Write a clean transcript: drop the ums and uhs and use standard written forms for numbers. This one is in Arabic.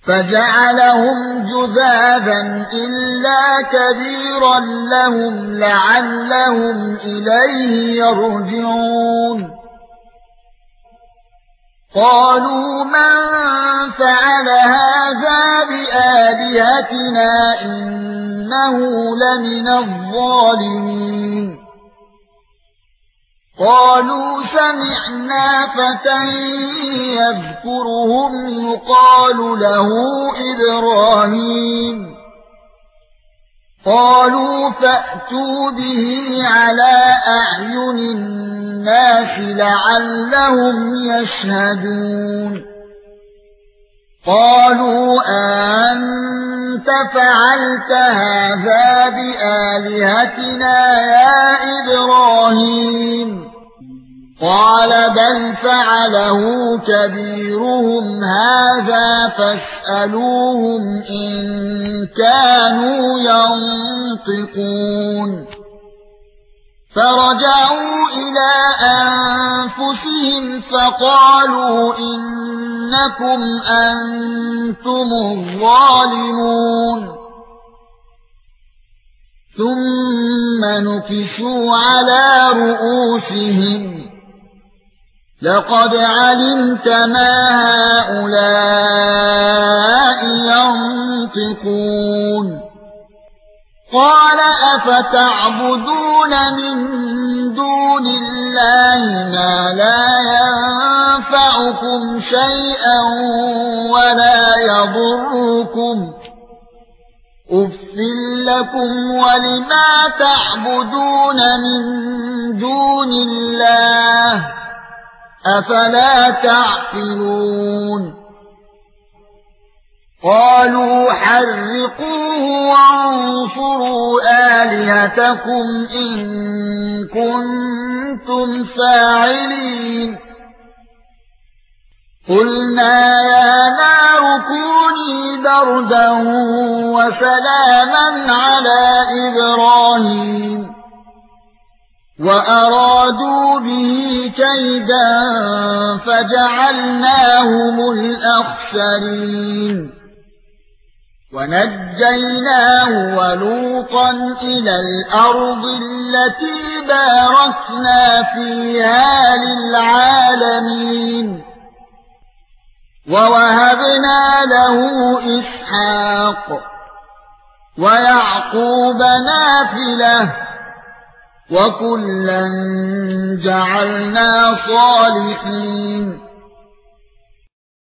فجعلهم جذاذا إلا كبيرا لهم لعلهم إليه يرجعون قالوا من فعل هذا بآلهتنا إنه لمن الظالمين قالوا سمعنا فتى يذكرهم يقال له إبراهيم قالوا فأتوا به على أعين الناس لعلهم يشهدون قالوا أنت فعلت هذا بآلهتنا يا إبراهيم قال بل فعله كبيرهم هذا فاسألوهم إن كانوا ينطقون فرجعوا إلى أنفسهم فقالوا إنكم أنتم الظالمون ثم نكسوا على رؤوسهم لقد علمت ما هؤلاء ينطقون قال أفتعبدون من دون الله ما لا ينفعكم شيئا ولا يضركم أُفٍّ لكم ولما تعبدون من دون الله أفلا تعقلون قالوا حرقوه وانصروا آلهتكم إن كنتم فاعلين قلنا يا نار كوني بردا وسلاما على إبراهيم وأرادوا به كيدا فجعلناهم الأخسرين ونجيناه ولوطا إلى الأرض التي باركنا فيها للعالمين ووهبنا له إسحاق ويعقوب نافلة وكلا جعلنا صالحين